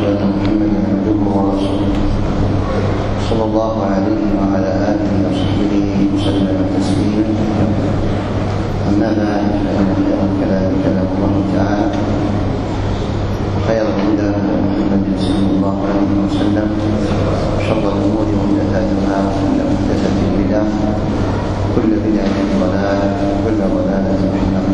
أن محمدا عبده ورسوله صلى الله عليه وعلى آله وصحبه وسلم تسليما. أما بعد، فإن خير الكلام كلام الله تعالى، خير الهدى محمد صلى الله عليه وسلم، شر الأمور محدثاتها، وكل محدثة بدعة، كل بدعة ضلالة، وكل ضلالة في النار.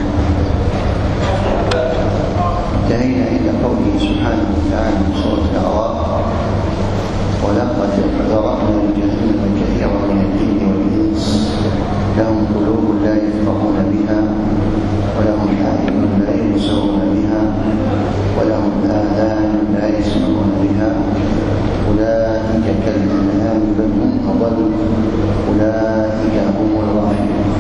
انتهينا إلى قوله سبحانه وتعالى من سورة الأعراف: ولقد ذرأنا لجهنم كثيرا من الجن والإنس لهم قلوب لا يفقهون بها ولهم أعين لا يبصرون بها ولهم آذان لا يسمعون بها أولئك كالأنعام بل هم أضل أولئك هم الغافلون.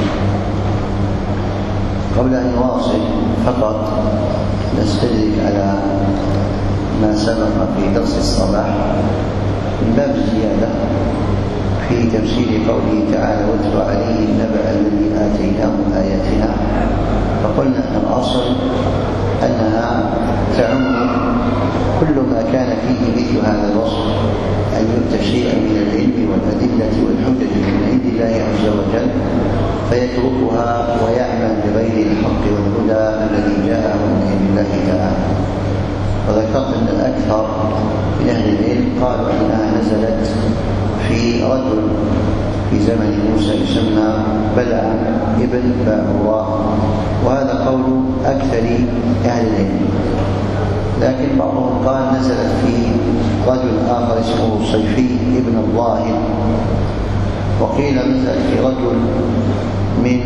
قبل أن نواصل فقط نستدرك على ما سبق في درس الصباح من باب الزيادة في تفسير قوله تعالى: واتل عليهم نبأ الذي آتيناه آياتنا. فقلنا أن الأصل أنها تعم كل ما كان فيه مثل هذا الوصف، أن يؤتى شيئا من العلم والأدلة والحجج من عند الله عز وجل فيتركها ويعمل بغير الحق والهدى الذي جاءه من عند الله تعالى. وذكرت أن الأكثر من أهل العلم قالوا أنها نزلت في رجل في زمن موسى يسمى بلعام ابن باعوراء، وهذا قول أكثر أهل العلم. لكن بعضهم قال نزلت في رجل آخر اسمه صيفي ابن الظاهر، وقيل نزلت في رجل من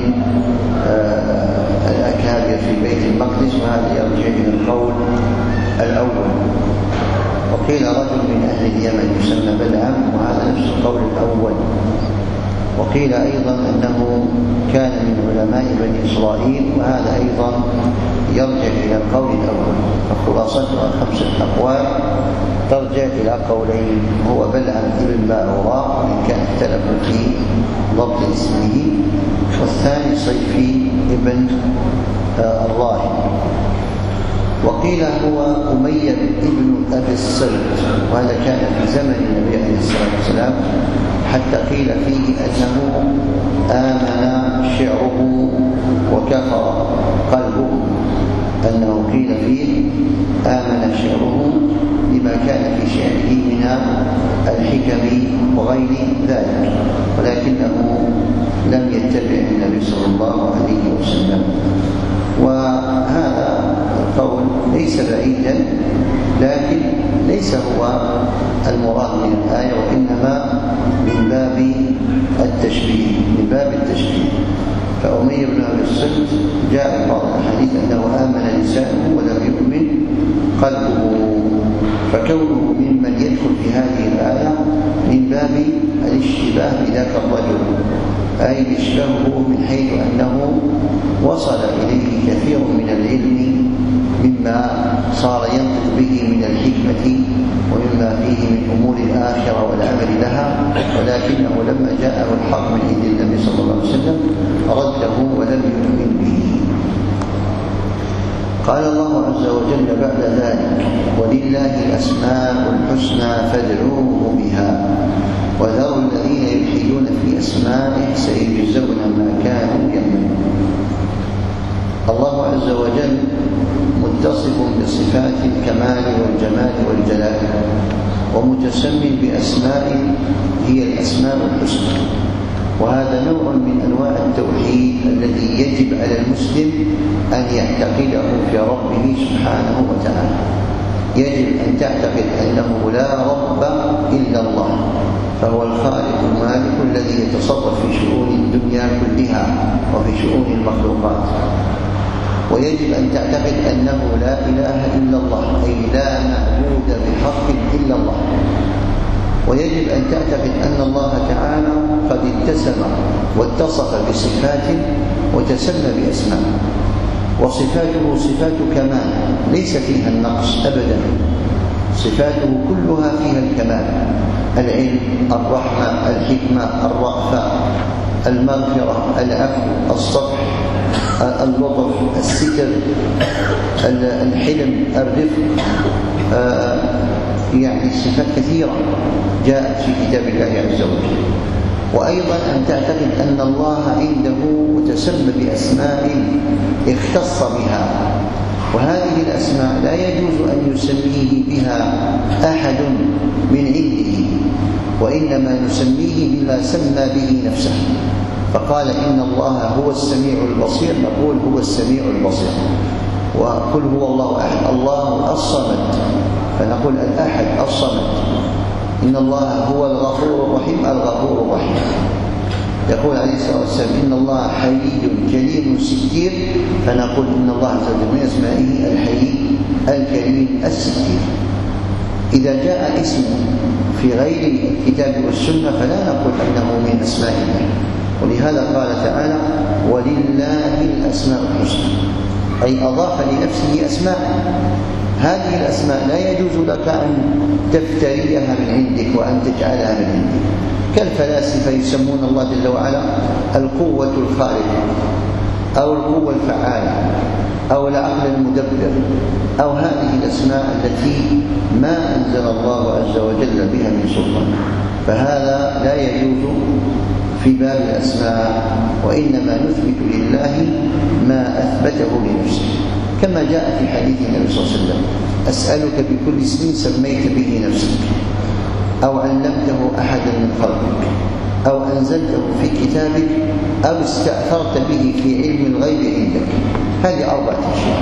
الأكابر في بيت المقدس، وهذا يرجع إلى القول الأول. وقيل رجل من أهل اليمن يسمى بلعام، وهذا نفس القول الأول. وقيل أيضا أنه كان من علماء بني إسرائيل، وهذا أيضا يرجع إلى القول الأول. فخلاصتها 5 أقوال ترجع إلى قولين: هو بلعام ابن باعوراء وإن كان اختلفوا في ضبط اسمه، والثاني صيفي ابن الراهب. وقيل هو أمية ابن أبي الصلت، وهذا كان في زمن النبي عليه الصلاة والسلام، حتى قيل فيه أنه آمن شعره وكفر قلبه، أنه قيل فيه آمن شعره لما كان في شعره من الحكم وغير ذلك، ولكنه لم يتبع النبي صلى الله عليه وسلم. وهذا القول ليس بعيدا، لكن ليس هو المراد من الآية، وإنما من باب التشبيه. فأمية بن أبي الصلت جاء في بعض الحديث أنه آمن لسانه ولم يؤمن قلبه، فكونه ممن يدخل في هذه الآية من باب الاشتباه بذاك الرجل، أي يشبهه من حيث أنه وصل إليه كثير من العلم مما صار ينطق به من الحكمة ومما فيه من أمور الآخرة والعمل لها، ولكنه لما جاءه الحق من عند النبي صلى الله عليه وسلم رده ولم يؤمن به. قال الله عز وجل بعد ذلك: ولله الأسماء الحسنى فادعوه بها وذروا الذين يلحدون في أسمائه سيجزون ما كانوا يعملون. الله عز وجل متصف بصفات الكمال والجمال والجلال، ومتسم بأسماء هي الأسماء الحسنى، وهذا نوع من أنواع التوحيد الذي يجب على المسلم أن يعتقده في ربه سبحانه وتعالى. يجب أن تعتقد أنه لا رب إلا الله، فهو الخالق المالك الذي يتصرف في شؤون الدنيا كلها وفي شؤون المخلوقات. ويجب أن تعتقد أنه لا إله إلا الله، أي لا معبود بحق إلا الله. ويجب أن تعتقد أن الله تعالى قد اتسم واتصف بصفات وتسمى بأسماء، وصفاته صفات كمال ليس فيها النقص أبدا، صفاته كلها فيها الكمال: العلم، الرحمة، الحكمة، الرأفة، المغفرة، العفو، الصفح، اللطف، الستر، الحلم، الرفق، يعني صفات كثيرة جاءت في كتاب الله عز وجل. وأيضا أن تعتقد أن الله عنده متسمى بأسماء اختص بها، وهذه الأسماء لا يجوز أن يسميه بها أحد من عنده، وإنما نسميه بما سمى به نفسه. فقال إن الله هو السميع البصير، نقول هو السميع البصير. وقل هو الله أحد، الله الصمد، فنقول الأحد الصمد. إن الله هو الغفور الرحيم، الغفور الرحيم. يقول عليه الصلاة والسلام إن الله حي كريم ستير، فنقول إن الله عز وجل من أسمائه الحي الكريم الستير. إذا جاء اسم في غير الكتاب والسنة فلا نقول أنه من أسماء الله. ولهذا قال تعالى ولله الأسماء الحسنى، أي أضاف لنفسه أسماء. هذه الأسماء لا يجوز لك أن تفتريها من عندك وأن تجعلها من عندك. كالفلاسفة يسمون الله جل وعلا القوة الخارقة أو القوة الفعالة أو العقل المدبر أو هذه الأسماء التي ما أنزل الله عز وجل بها من سلطان، فهذا لا يجوز في باب الأسماء، وإنما نثبت لله ما أثبته لنفسه، كما جاء في حديث النبي صلى الله عليه وسلم أسألك بكل اسم سميت به نفسك أو علمته أحدا من خلقك أو أنزلته في كتابك أو استأثرت به في علم الغيب عندك. هذه 4 أشياء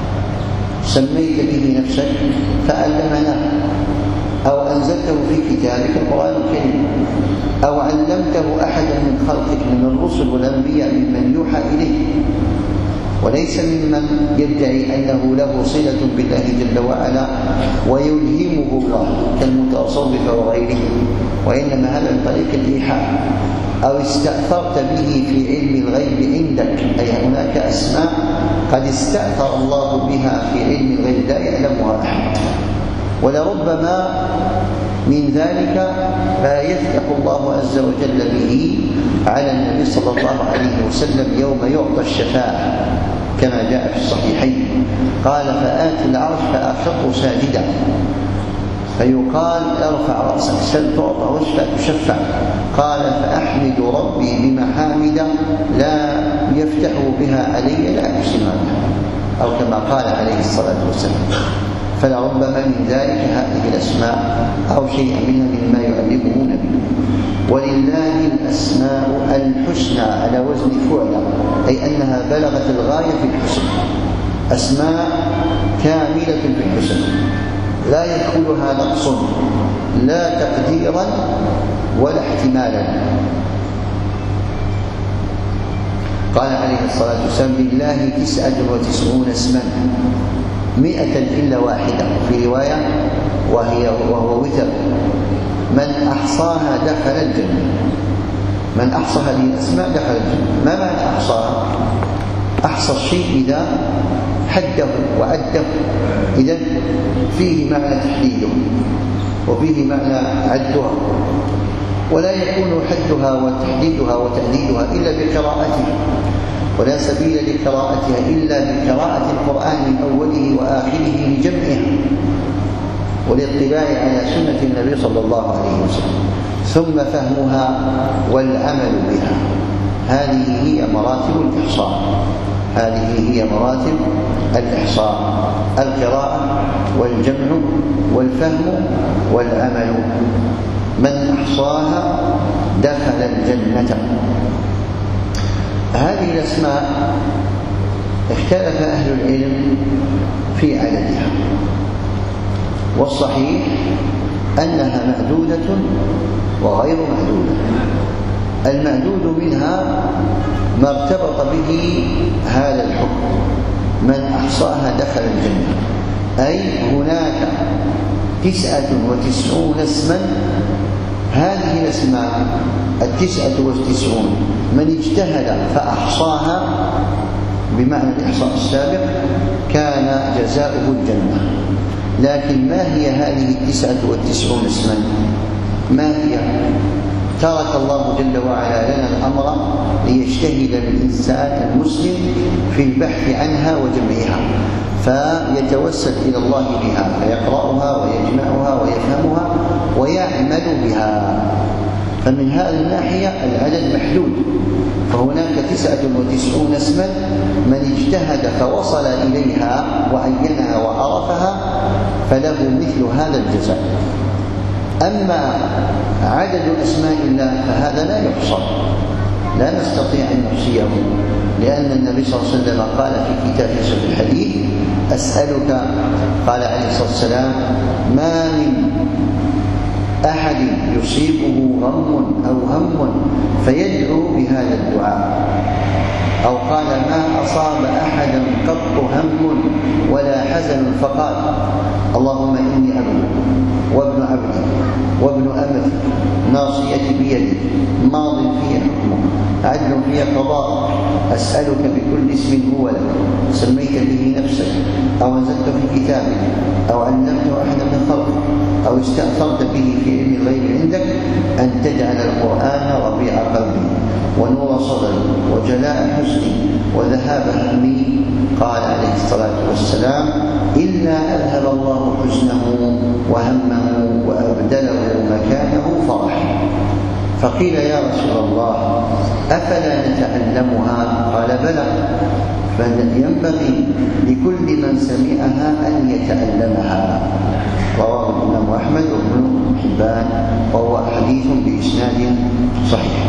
سميت به نفسك فعلمناه، أو أنزلته في كتابك القرآن الكريم، أو علمته أحدا من خلقك من الرسل والأنبياء ممن يوحى إليه، وليس ممن يدعي أنه له صلة بالله جل وعلا ويلهمه الله كالمتصوفة وغيرهم، وإنما هذا من طريق الإيحاء. أو استأثرت به في علم الغيب عندك، أي هناك أسماء قد استأثر الله بها في علم الغيب لا يعلمها أحد، ولربما من ذلك ما يفتح الله عز وجل به على النبي صلى الله عليه وسلم يوم يعطى الشفاعة كما جاء في الصحيحين. قال فآتي العرش فأخر ساجدا، فيقال ارفع رأسك سل تعطى واشفع تشفع. قال فأحمد ربي بمحامد لا يفتح بها علي لا أحسنها، أو كما قال عليه الصلاة والسلام. فلربما من ذلك هذه الأسماء أو شيء منها مما يعلمه نبيه. ولله الأسماء الحسنى على وزن فعلى، أي أنها بلغت الغاية في الحسن، أسماء كاملة في الحسن لا يدخلها نقص لا تقديرا ولا احتمالا. قال عليه الصلاة والسلام لله 99 اسما 100 إلا واحدة، في رواية وهو وتر، من أحصاها دخل الجنة. من أحصى هذه الأسماء دخل الجنة. ما معنى أحصاها؟ أحصى الشيء إذا حده وعده، إذن فيه معنى تحديده وفيه معنى عدها، ولا يكون حدها وتحديدها وتعديدها إلا بقراءتها، ولا سبيل لقراءتها إلا بقراءة القرآن من أوله وآخره بجمعها والاطلاع على سنة النبي صلى الله عليه وسلم، ثم فهمها والعمل بها. هذه هي مراتب الإحصاء، هذه هي مراتب الإحصاء: القراءة والجمع والفهم والعمل. من أحصاها دخل الجنة. هذه الأسماء اختلف أهل العلم في عددها، والصحيح أنها معدودة وغير معدودة. المعدود منها ما ارتبط به هذا الحكم: من أحصاها دخل الجنة، أي هناك 99 اسما. هذه الأسماء 99 من اجتهد فأحصاها بمعنى الإحصاء السابق كان جزاؤه الجنة. لكن ما هي هذه 99 اسما؟ ما هي؟ ترك الله جل وعلا لنا الأمر ليجتهد الإنسان المسلم في البحث عنها وجمعها، فيتوسل إلى الله بها فيقرأها ويجمعها ويفهمها ويعمل بها. فمن هذه الناحية العدد محدود، فهناك 99 اسما من اجتهد فوصل إليها وعينها وعرفها فله مثل هذا الجزاء. أما عدد أسماء الله فهذا لا يحصى، لا نستطيع أن نحصيه، لأن النبي صلى الله عليه وسلم قال في كتابه في الحديث: أسألك، قال عليه الصلاة والسلام: ما من أحد يصيبه غم أو هم فيدعو بهذا الدعاء، أو قال: ما أصاب أحدا قط هم ولا حزن فقال: اللهم إني عبدك وابن عبدك وابن أمتك ناصيتي بيدك ماض في حكمك عدل في قضاءك، أسألك بكل اسم هو لك سميت به نفسك أو أنزلت في كتابك أو علمته أحدا من خلقك أو استأثرت به في علم الغيب عندك أن تجعل القرآن ربيع قلبي ونور صدري وجلاء حزني وذهاب همي. قال عليه الصلاة والسلام: إلا أذهب الله حزنه وهمه وأبدله مكانه فرحا. فقيل: يا رسول الله أفلا نتعلمها؟ قال: بلى، فينبغي لكل من سمعها أن يتعلمها. رواه الإمام أحمد وابن حبان، وهو حديث بإسناد صحيح.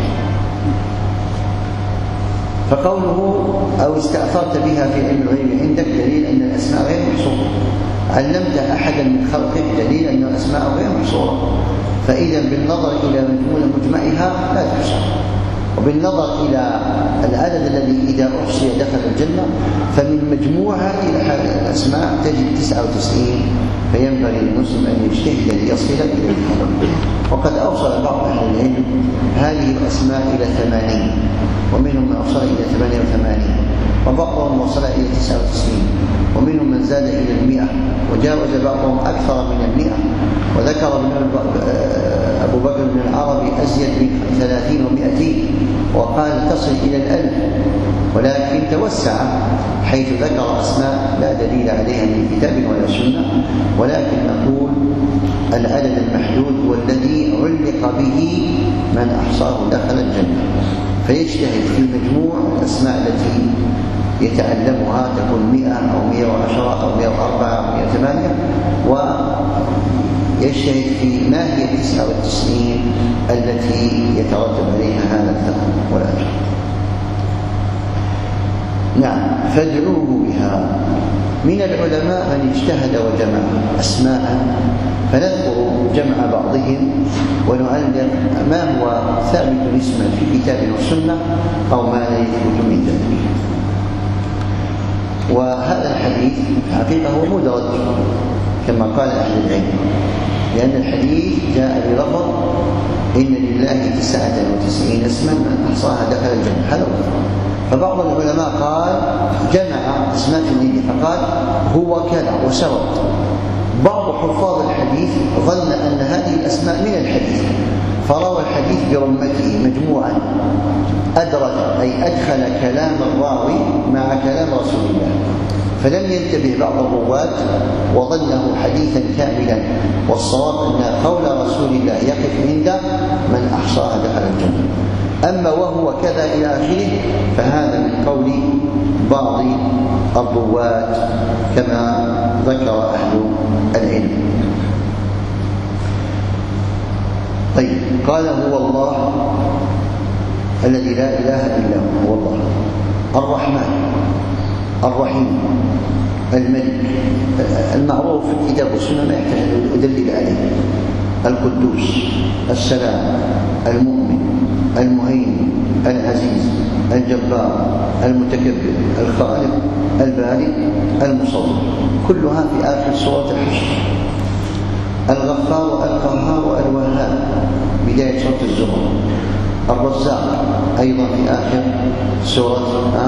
فقوله أو استأثرت بها في علم الغيب عندك دليل أن الأسماء غير محصورة، علمت أحدا من خلقك دليل أن الأسماء غير محصورة. فإذا بالنظر إلى مجمعها لا تحصى، وبالنظر إلى العدد الذي إذا أحصي دخل الجنة، فمن مجموعها إلى الأسماء تجد 99، فينبغي للمسلم أن يجتهد ليصل إليها. وقد أوصل بعض أهل العلم هذه الأسماء إلى 80، ومنهم من أوصل إلى 88، وبعضهم وصل إلى 99، ومنهم من زاد إلى 100، وجاوز بعضهم أكثر من 100. وذكر أبو بكر بن العربي أزيد من 30 و200، وقال تصل إلى 1000، ولكن توسع حيث ذكر أسماء لا دليل عليها من كتاب ولا سنة. ولكن نقول العدد المحدود هو الذي علق به من أحصاه دخل الجنة، فيجتهد في مجموع الأسماء التي يتعلمها تكون 100 أو 110 أو 104 أو 108، ويجتهد في ما هي 99 التي يترتب عليها هذا الثواب والأجر. نعم، فادعوه بها. من العلماء من اجتهد وجمع أسماء، فنذكر جمع بعضهم ونعلق ما هو ثابت اسما في كتاب وسنة أو ما لا يثبت من ذلك. وهذا الحديث حقيقة هو مدرج كما قال أهل العلم، لأن الحديث جاء بلفظ: إن لله 99 اسما من أحصاها دخل الجنة. هذا فبعض العلماء قال جمع أسماء الله فقال هو كذا وسرد. بعض حفاظ الحديث ظن أن هذه الأسماء من الحديث، فروى الحديث برمته مجموعا، أدرج أي أدخل كلام الراوي مع كلام رسول الله، فلم ينتبه بعض الرواة وظنه حديثا كاملا، والصواب أن قول رسول الله يقف عند من أحصاها دخل الجنة. أما وهو كذا إلى آخره فهذا من قول بعض الرواة كما ذكر أهل العلم. طيب، قال: هو الله الذي لا إله إلا هو الله، الرحمن الرحيم الملك المعروف في الكتاب والسنة ما يحتاج أن أدلل عليه، القدوس السلام المؤمن المهيمن العزيز الجبار المتكبر الخالق البارئ المصور، كلها في آخر سورة الحشر. الغفار القهار الوهاب بداية سورة الزمر. الرزاق أيضا في آخر سورة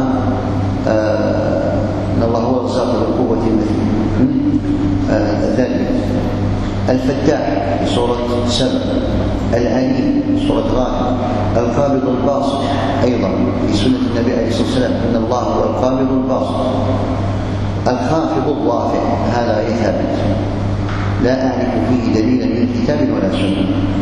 إن الله هو الرزاق ذو القوة المتين ذلك. الفتاح في سورة سبع. العليم سورة غافر. القابض الباسط أيضا في سنة النبي عليه الصلاة والسلام إن الله هو القابض الباسط. الخافض الرافع هذا ثابت. لا أعرف فيه دليلا من كتاب ولا سنة،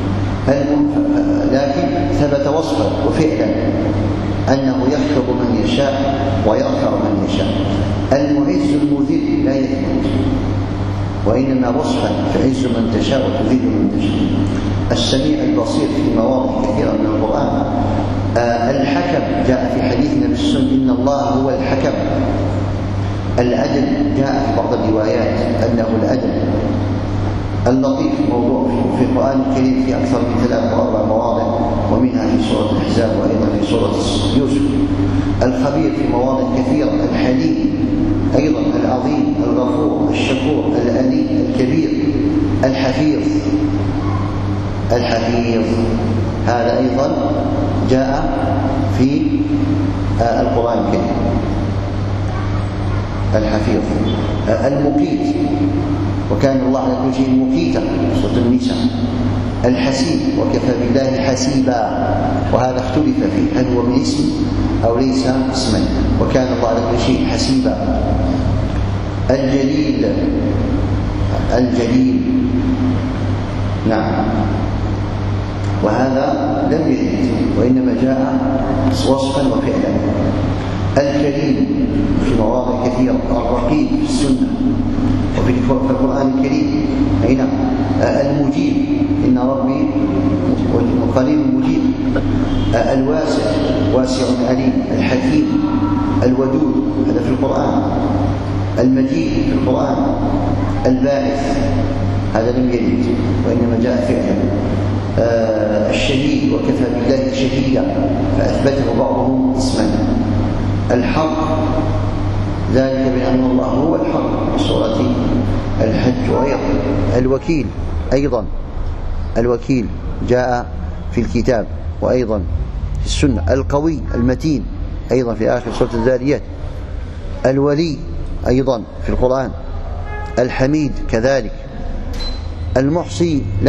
لكن ثبت وصفا وفعلا أنه يخفض من يشاء ويرفع من يشاء. المعز المذل لا يثبت، وإنما وصفا تعز من تشاء وتذل من تشاء. السميع البصير في مواضع كثيرة من القرآن. الحكم جاء في حديثنا بالسنة إن الله هو الحكم. العدل جاء في بعض الروايات أنه العدل. اللطيف موضوع في القرآن الكريم في أكثر من 3 أو 4 مواضع، ومنها في سورة الأحزاب وأيضا في سورة يوسف. الخبير في مواضع كثيرة. الحليم أيضا، العظيم، الغفور، الشكور، الأليم، الكبير. الحفيظ هذا أيضا جاء في القرآن الكريم. الحفيظ. المقيت، وكان الله على كل شيء مقيتا، سورة النساء. الحسيب، وكفى بالله حسيبا، وهذا اختلف فيه هل هو من اسم أو ليس اسما، وكان الله على كل شيء حسيبا. الجليل نعم، وهذا لم يرد وإنما جاء وصفا وفعلا. الكريم في مواضع كثيرة. الرقيب في السنة وفي القرآن الكريم. نعم. المجيب إن ربي قريب مجيب. الواسع واسع عليم. الحكيم. الودود هذا في القرآن. المجيد في القرآن. الباعث هذا لم يرد وإنما جاء فعلا. الشهيد، وكفى بالله شهيدا، فأثبته بعضهم اسما. الحق ذلك بأن الله هو الحق في سورة الحج. وأيضا الوكيل، أيضا الوكيل جاء في الكتاب وأيضا في السنة. القوي المتين أيضا في آخر سورة الذاريات. الولي أيضا في القرآن. الحميد كذلك. المحصي لا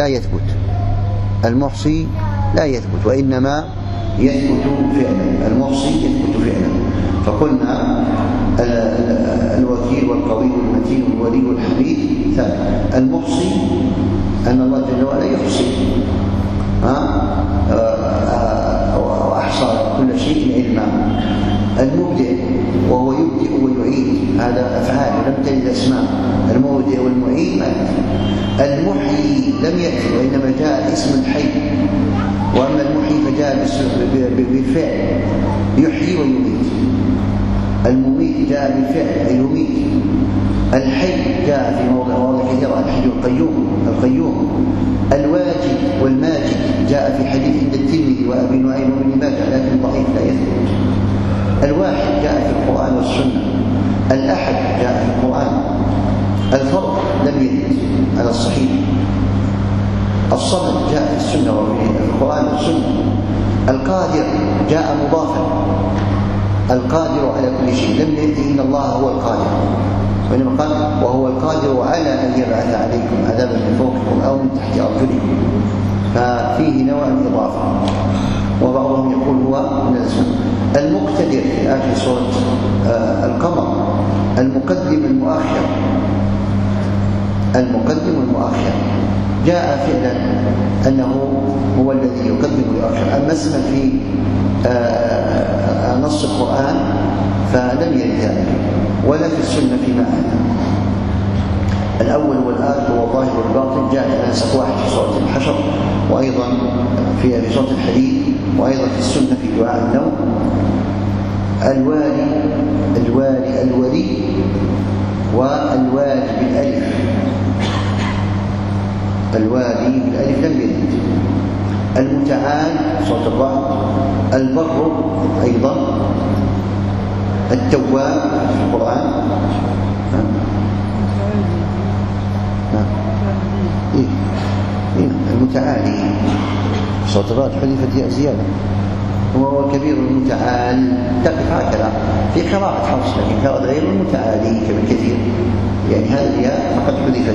يثبت وإنما يثبت فعلا. المحصي يثبت فعلا. فقلنا الوكيل والقوي والمتين والولي والحميد ثابت. المحصي أن الله جل وعلا يحصي وأحصى كل شيء علما. المبدع وهو يبدئ ويعيد، هذا أفعال لم ترد أسماء. المبدع والمعيد. المحيي لم يأتي وإنما جاء اسم الحي، وأما المحيي فجاء بالفعل يحيي ويميت. المميت جاء بالفعل يميت. الحي جاء في مواضع كثيرة. الحي القيوم. الواجد والماجد جاء في حديث عند الترمذي وأبي نعيم وابن ماجه لكن ضعيف لا يثبت. الواحد جاء في القرآن والسنة. الأحد جاء في القرآن. الفرد لم يرد على الصحيح. الصمد جاء في السنة وفي القرآن والسنة. القادر جاء مضافا. القادر على كل شيء لم يرد إن الله هو القادر، وإنما قال وهو القادر على أن يبعث عليكم عذابا من فوقكم أو من تحت أرجلكم، ففيه نوع إضافة. وبعضهم يقول هو من الاسم. المقتدر في آخر سورة القمر. المقدم المؤخر جاء فعلا أنه هو الذي يقدم ويؤخر. أما اسما في نص القرآن فلم يرد ذلك ولا في السنة في معنى. الأول والآخر والظاهر والباطن جاء على نسق واحد في سورة الحشر، وأيضا في سورة الحديد، وأيضا في السنة في دعاء النوم. الولي والوالي بالألف. الوالي بالألف لم يرد. المتعال صوت الرعد. البر أيضا. التواب في القرآن. المتعالي صوت الرعد حذفت ياء زيادة. هو كبير المتعال تقف هكذا في قراءة حفص، لكن قراءة غير المتعالي كما كثير، يعني هذه الياء فقد حذفت.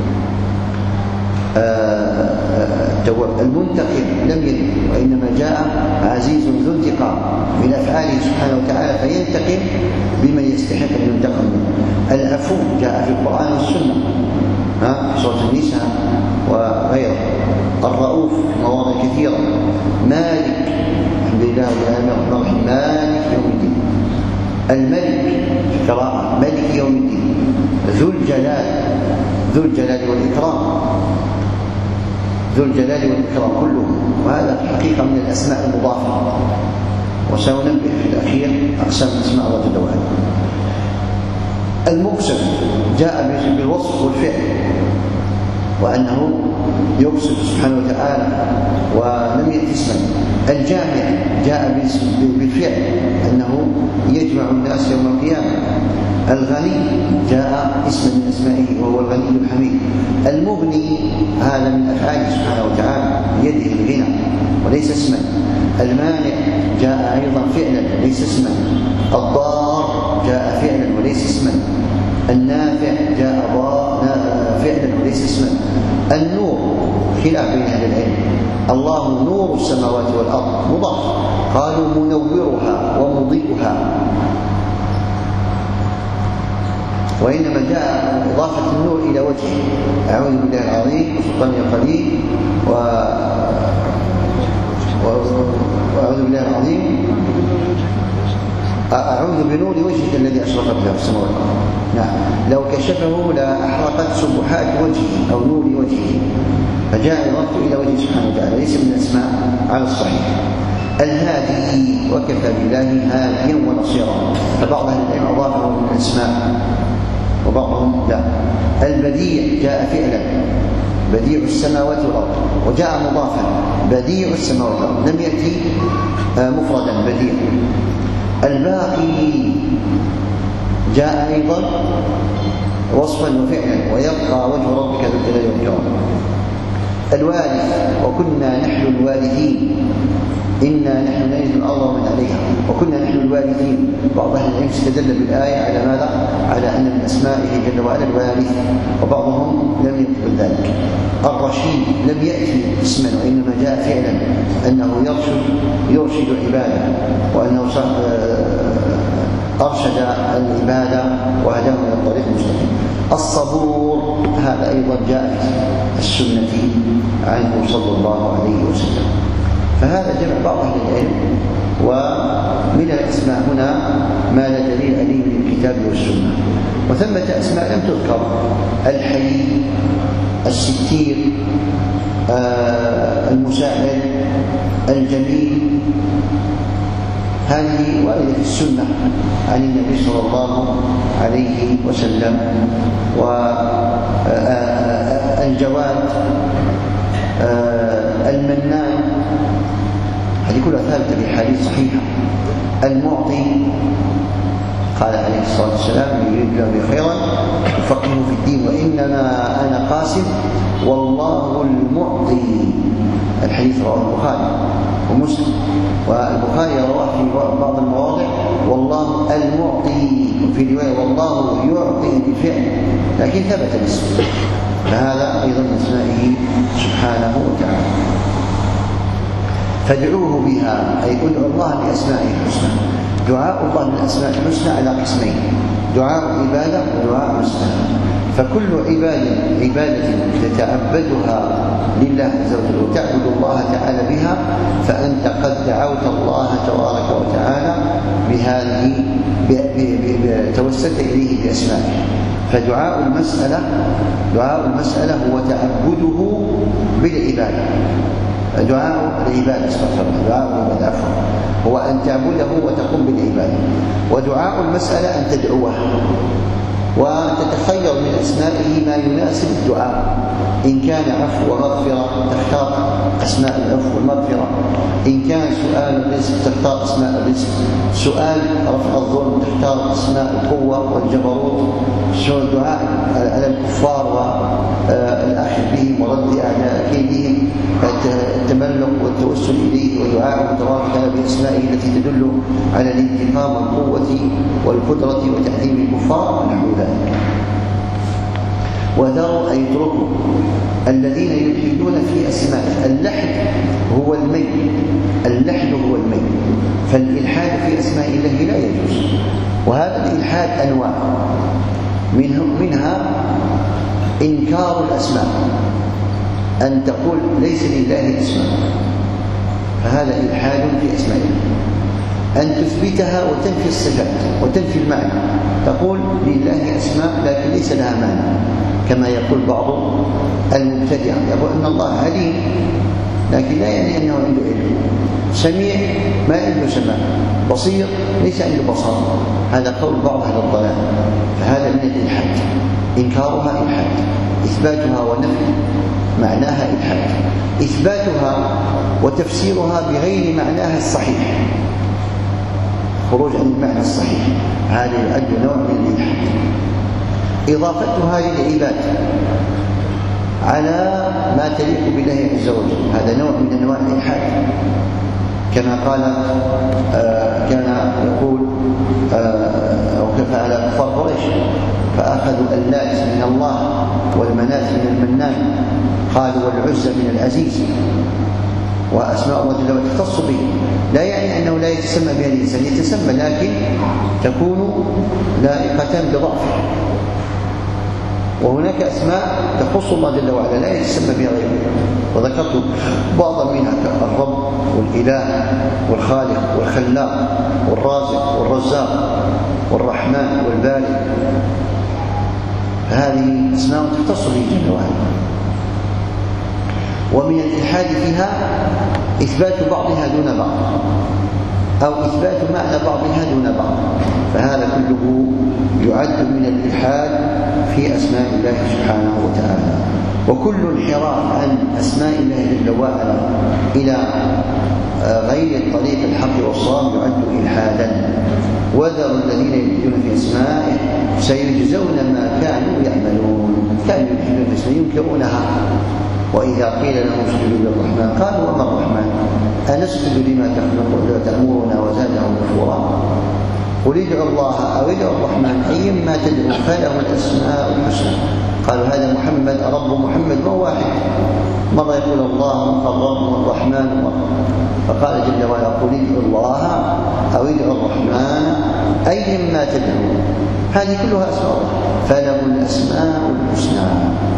التواب. المنتقم لم يرد وإنما جاء عزيز ذو انتقام من أفعاله سبحانه وتعالى فينتقم بمن يستحق أن ينتقم منه. العفو جاء في القرآن والسنة. في سورة النساء وغيره. الرؤوف في مواضع كثيرة. مالك، الحمد لله رب العالمين، مالك يوم الدين. الملك في قراءة ملك يوم الدين. ذو الجلال والإكرام، ذو الجلال والإكرام كلهم، وهذا في الحقيقة من الأسماء المضافة، وسننبه في الأخير أقسام الأسماء الله جل وعلا. المقسم جاء بالوصف والفعل، وأنه يقسم سبحانه وتعالى ولم يأتي اسما. الجامع جاء بالفعل، أنه يجمع الناس يوم القيامة. الغني جاء اسما من أسمائه وهو الغني الحميد. المغني هذا من أفعاله سبحانه وتعالى، بيده الغنى وليس اسما. المانع جاء أيضا فعلا وليس اسما. الضار جاء فعلا وليس اسما. النافع جاء فعلا وليس اسما. النور خلاف بين أهل العلم. الله نور السماوات والأرض مضاف، قالوا منورها ومضيئها، وإنما جاء إضافة النور إلى وجهه. أعوذ بالله العظيم وسلطانه القديم وأعوذ بالله العظيم أعوذ بنور وجهك الذي أشرقت له السماوات والأرض. نعم، لو كشفه لأحرقت سبحات وجهه أو نور وجهه، فجاء إضافته إلى وجهه سبحانه وتعالى، ليس من الأسماء على الصحيح. الهادي، وكفى بالله هاديا ونصيرا، فبعض أهل العلم أضافه من الأسماء وبعضهم لا. البديع جاء فعلا، بديع السماوات والأرض، وجاء مضافا بديع السماوات والأرض، لم يأتي مفردا بديع. الباقي جاء أيضا وصفا وفعلا، ويبقى وجه ربك ذو الجلال والإكرام. الوارث، وكنا نحن الوارثين، إنا نحن نرث الأرض ومن عليها وكنا نحن الوارثين. بعض أهل العلم استدل بالآية على ماذا؟ على أن من أسمائه جل وعلا الوارث، وبعضهم لم يقبل ذلك. الرشيد لم يأتي اسما، وإنما جاء فعلا، أنه يرشد عباده، وأنه أرشد العبادة وهداهم إلى الطريق المستقيم. الصبور هذا أيضا جاء في السنة عنه صلى الله عليه وسلم. فهذا جمع بعض أهل العلم، ومن الأسماء هنا ما لا دليل عليه من الكتاب والسنة. وثمة أسماء لم تذكر: الحي، الستير، المساعد، الجميل، هذه واردة في السنة عن النبي صلى الله عليه وسلم. والجواد، المنان، هذه كلها ثابتة بحديث صحيحة. المعطي، قال عليه الصلاة والسلام: يريد الله خيرا يفقهه في الدين، وإنما أنا قاسم والله المعطي. الحديث رواه البخاري ومسلم، والبخاري رواه في بعض المواضع والله المعطي، وفي رواية والله يعطي بفعل، لكن ثبت الاسم، فهذا أيضا من أسمائه سبحانه وتعالى. فادعوه بها، أي ادعوا الله بأسمائه الحسنى. دعاء الله بالأسماء الحسنى على قسمين: دعاء عبادة ودعاء مسألة. فكل عبادة تتعبدها لله عز وجل وتعبد الله تعالى بها، فأنت قد دعوت الله تبارك وتعالى بهذه، توسلت إليه بأسمائه. فدعاء المسألة هو تعبده بالعبادة. دعاء العبادة، دعاء العبادة هو أن تعبده وتقوم بالعبادة. ودعاء المسألة أن تدعوه وتتخير من أسمائه ما يناسب الدعاء. إن كان عفو ومغفرة تختار أسماء العفو والمغفرة، إن كان سؤال الرزق تختار أسماء الرزق، سؤال رفع الظلم تختار أسماء القوة والجبروت، دعاء على الكفار والأخذ بهم ورد أعداء كيدهم، التملق والتوسل إليه، ودعاء تبارك بأسمائه التي تدل على الانتقام والقوة والقدرة وتعظيم الكفار ونحو ذلك. وذروا أي اتركوا الذين يلحدون في أسمائه. اللحد هو الميل، اللحد هو الميل، فالإلحاد في أسماء الله لا يجوز. وهذا الإلحاد أنواع، منها إنكار الأسماء، أن تقول ليس لله أسماء، فهذا إلحاد في أسماء الله. أن تثبتها وتنفي الصفات وتنفي المعنى، تقول لله أسماء لكن ليس لها معنى، كما يقول بعض المبتدعة، يقول أن الله عليم لكن لا يعني أنه عنده علم، سميع ما عنده سماع، بصير ليس عنده بصر. هذا قول بعض أهل الضلال، فهذا من الإلحاد. إنكارها إلحاد، إثباتها ونفي معناها إلحاد، إثباتها وتفسيرها بغير معناها الصحيح، خروج عن المعنى الصحيح، هذا يعد نوع من الإلحاد. إضافتها للعباد على ما تليق بالله عز وجل، هذا نوع من أنواع الإلحاد، كما قال كان يقول أو كفى على كفار قريش فأخذوا اللات من الله والمنات من المنان، قالوا والعزى من العزيز، وأسماء الله جل وعلا تختص به، لا يعني أنه لا يتسمى بها الإنسان، يتسمى لكن تكون لائقة بضعفه. وهناك أسماء تخص الله جل وعلا لا يتسمى بها غيره، وذكرت بعضا منها كالرب والإله والخالق والخلاق والرازق والرزاق والرحمن والبارئ، فهذه أسماء تختص به جل وعلا. ومن الإلحاد فيها إثبات بعضها دون بعض، أو إثبات معنى بعضها دون بعض، فهذا كله يعد من الإلحاد في أسماء الله سبحانه وتعالى. وكل انحراف عن أسماء الله جل وعلا إلى غير الطريق الحق والصواب يعد إلحادا. وذروا الذين يلحدون في أسمائه سيجزون ما كانوا يعملون. كانوا يلحدون في أسمائه ينكرونها، وإذا قيل لهم اسجدوا للرحمن قالوا وما الرحمن أنسجد لما تأمرنا وزادهم نفورا. قل ادعوا الله أو ادعوا الرحمن أيما تدعوا فله الأسماء الحسنى. قالوا هذا محمد، رب محمد هو واحد، مرة يقول الله الرب والرحمن مرة، فقال جل وعلا قل ادعوا الله أو ادعوا الرحمن أيما تدعوا، هذه كلها أسماء الله، فله الأسماء الحسنى.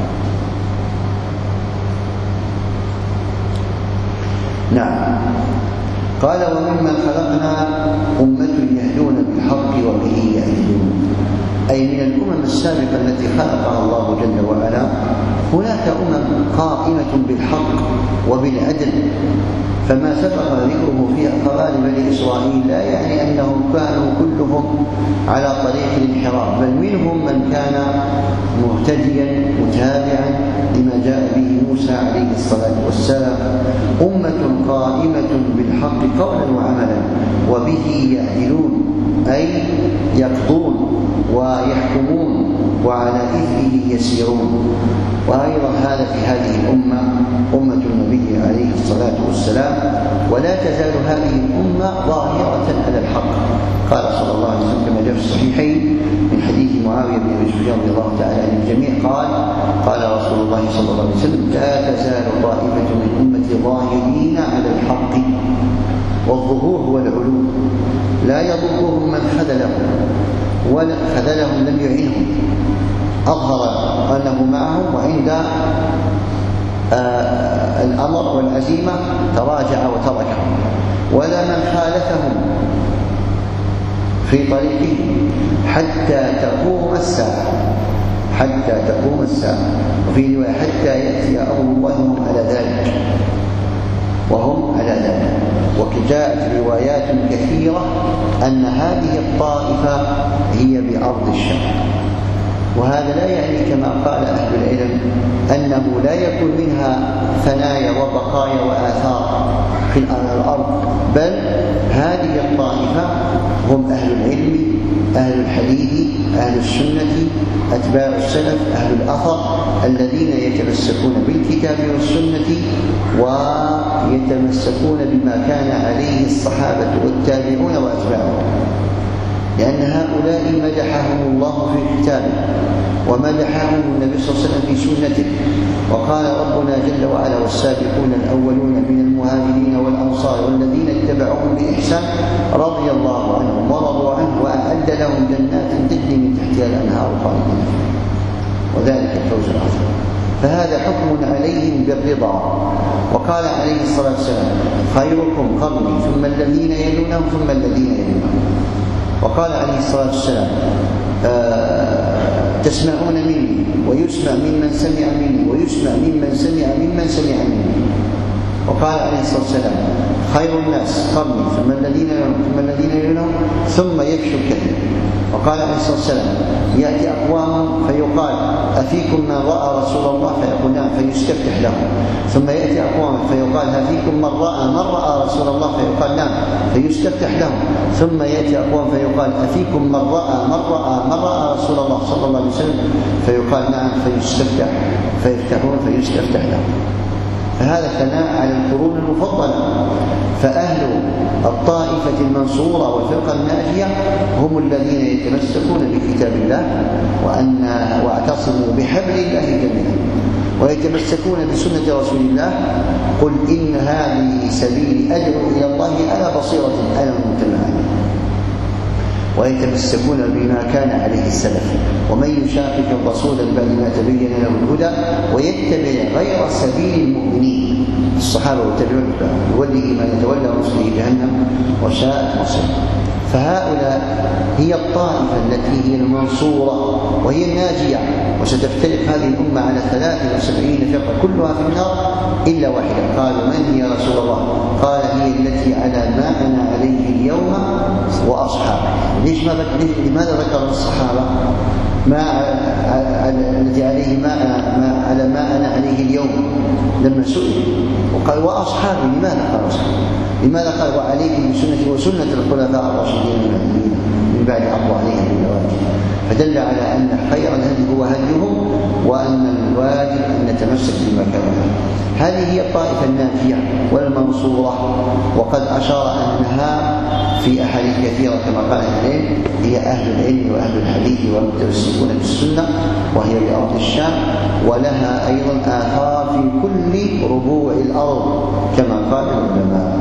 نعم. قال وممن خلقنا أمة يهدون بالحق وبه يعدلون، أي من الأمم السابقة التي خلقها الله جل وعلا هناك قائمة بالحق وبالعدل، فما سبق ذكره في أقوال بني إسرائيل لا يعني أنهم كانوا كلهم على طريق الانحراف، بل منهم من كان مهتديا متابعا لما جاء به موسى عليه الصلاة والسلام. أمة قائمة بالحق قولا وعملا وبه يعدلون، أي يقضون ويحكمون وعلى إثره يسيرون. وأيضا هذا في هذه الأمة أمة النبي عليه الصلاة والسلام، ولا تزال هذه الأمة ظاهرة على الحق. قال صلى الله عليه وسلم كما جاء في الصحيحين من حديث معاوية بن أبي سفيان رضي الله تعالى عن الجميع قال رسول الله صلى الله عليه وسلم لا تزال طائفة من أمتي ظاهرين على الحق، والظهور هو العلو، لا يضرهم من خذلهم ولا خذلهم لم يعنهم، أظهر أنه معهم وعند الأمر والعزيمة تراجع وتركهم، ولا من خالفهم في طريقه حتى تقوم الساعة، حتى تقوم الساعة. وفي رواية حتى يأتي أمر الله وهم على ذلك، وهم على ذلك. وجاءت روايات كثيرة أن هذه الطائفة هي بأرض الشام، وهذا لا يعني كما قال أهل العلم أنه لا يكون منها ثنايا وبقايا وآثار في الأرض، بل هذه الطائفة هم أهل العلم، أهل الحديث، أهل السنة، أتباع السلف، أهل الأثر، الذين يتمسكون بالكتاب والسنة ويتمسكون بما كان عليه الصحابة والتابعون وأتباعهم، لأن هؤلاء مدحهم الله في كتابه ومدحهم النبي صلى الله عليه وسلم في سنته. وقال ربنا جل وعلا والسابقون الأولون من المهاجرين والأنصار والذين اتبعوهم بإحسان رضي الله عنهم ورضوا عنه وأعد لهم جنات تجري من تحتها الأنهار خالدين. وذلك الفوز العظيم. فهذا حكم عليهم بالرضا. وقال عليه الصلاة والسلام: خيركم قرني ثم الذين يلونهم ثم الذين يلونهم. وقال عليه الصلاة والسلام: تسمعون مني ويسمع ممن سمع مني ويسمع ممن سمع ممن سمع مني. وقال عليه الصلاة والسلام: خير الناس قرني ثم الذين يلونهم ثم الذين يلونهم ثم يفشو الكذب. وقال عليه الصلاة والسلام: يأتي أقوام فيقال: أفيكم من رأى رسول الله؟ فيقول: نعم، فيستفتح له. ثم يأتي أقوام فيقال: أفيكم من رأى رسول الله؟ فيقال: نعم، فيستفتح له. ثم يأتي أقوام فيقال: أفيكم من رأى رسول الله صلى الله عليه وسلم؟ فيقال: نعم، فيستفتح، فيفتحون فيستفتح له. فهذا ثناء على القرون المفضلة. فأهل الطائفة المنصورة والفرقة الناجية هم الذين يتمسكون بكتاب الله واعتصموا بحبل الله جميعا، ويتمسكون بسنة رسول الله: قل إن هذه سبيلي أدعو إلى الله على بصيرة أنا ومن اتبعني. ويتمسكون بما كان عليه السلف. ومن يشاقق الرسول من بعد ما تبين له الهدى ويتبع غير سبيل المؤمنين الصحابة والتابعون يوله ما يتولى ورسله جهنم وساءت مصيره. فهؤلاء هي الطائفة التي هي المنصورة وهي الناجية. وستفترق هذه الأمة على 73 فرقة كلها في النار إلا واحدة. قالوا: من هي رسول الله؟ قال: هي التي على ما أنا عليه اليوم وأصحابي. لماذا ذكر الصحابة التي عليه على ما أنا عليه اليوم لما سئل؟ وقال: وأصحابي. لماذا قال أصحابي؟ لماذا قال: وعليكم بسنتي وسنة الخلفاء الراشدين المهديين من بعد عضوا عليها بالنواجذ. فدل على أن خير الهدي هو هديهم، وأن الواجب أن نتمسك بما كان عليه. هذه هي الطائفة الناجية والمنصورة. وقد أشار أنها في أحاديث كثيرة كما قال العلم هي أهل العلم وأهل الحديث والمتمسكون بالسنة، وهي بأرض الشام، ولها أيضا آثار في كل ربوع الأرض كما قال العلماء.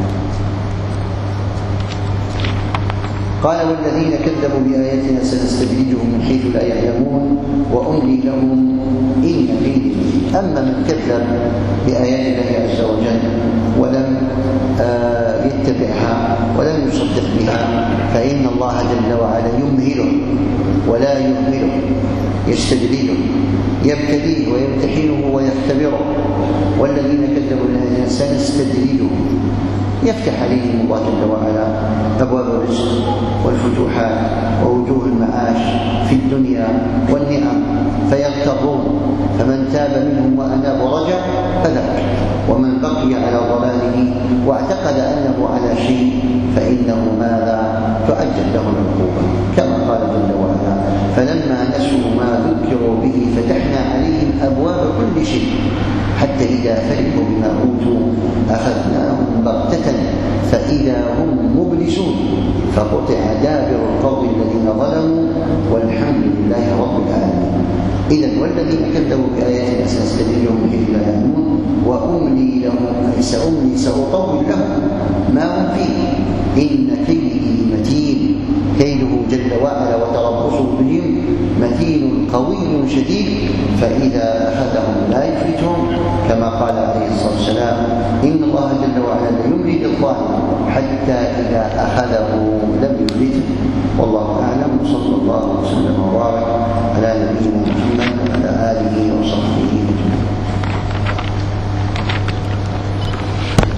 قال: والذين كذبوا بآياتنا سنستدرجهم من حيث لا يعلمون وأملي لهم إن كيدي متين. أما من كذب بآيات الله عز وجل ولم يتبعها ولم يصدق بها فإن الله جل وعلا يمهله ولا يهمله، يستدرجه، يبتليه ويمتحنه ويختبره. والذين كذبوا بآياتنا سنستدرجهم، يفتح عليهم الله جل وعلا أبواب الرزق والفتوحات ووجوه المعاش في الدنيا والنعم فيغترون. فمن تاب منهم وأناب ورجع فذاك، ومن بقي على ضلاله واعتقد أنه على شيء فإنه ماذا؟ تعجل له العقوبة كما قال جل وعلا: فلما نسوا ما ذكروا به فتحنا عليهم أبواب كل شيء حتى إذا فرحوا بما أوتوا أخذناهم بغتة فإذا هم مبلسون فقطع دابر القوم الذين ظلموا والحمد لله رب العالمين. إذن والذين كذبوا بآياتنا سنستدرجهم من حيث لا يعلمون وأملي لهم، أي سأملي سأطول لهم ما هم فيه. إن كيدي متين، كيده جل وعلا وتربصه بهم متين قوي شديد، فإذا أخذهم لا يفلتهم كما قال عليه الصلاة والسلام: إن الله جل وعلا يملي للظالم حتى إذا أخذه لم يفلته. والله أعلم، وصلى الله وسلم وبارك على نبينا محمد وعلى آله وصحبه.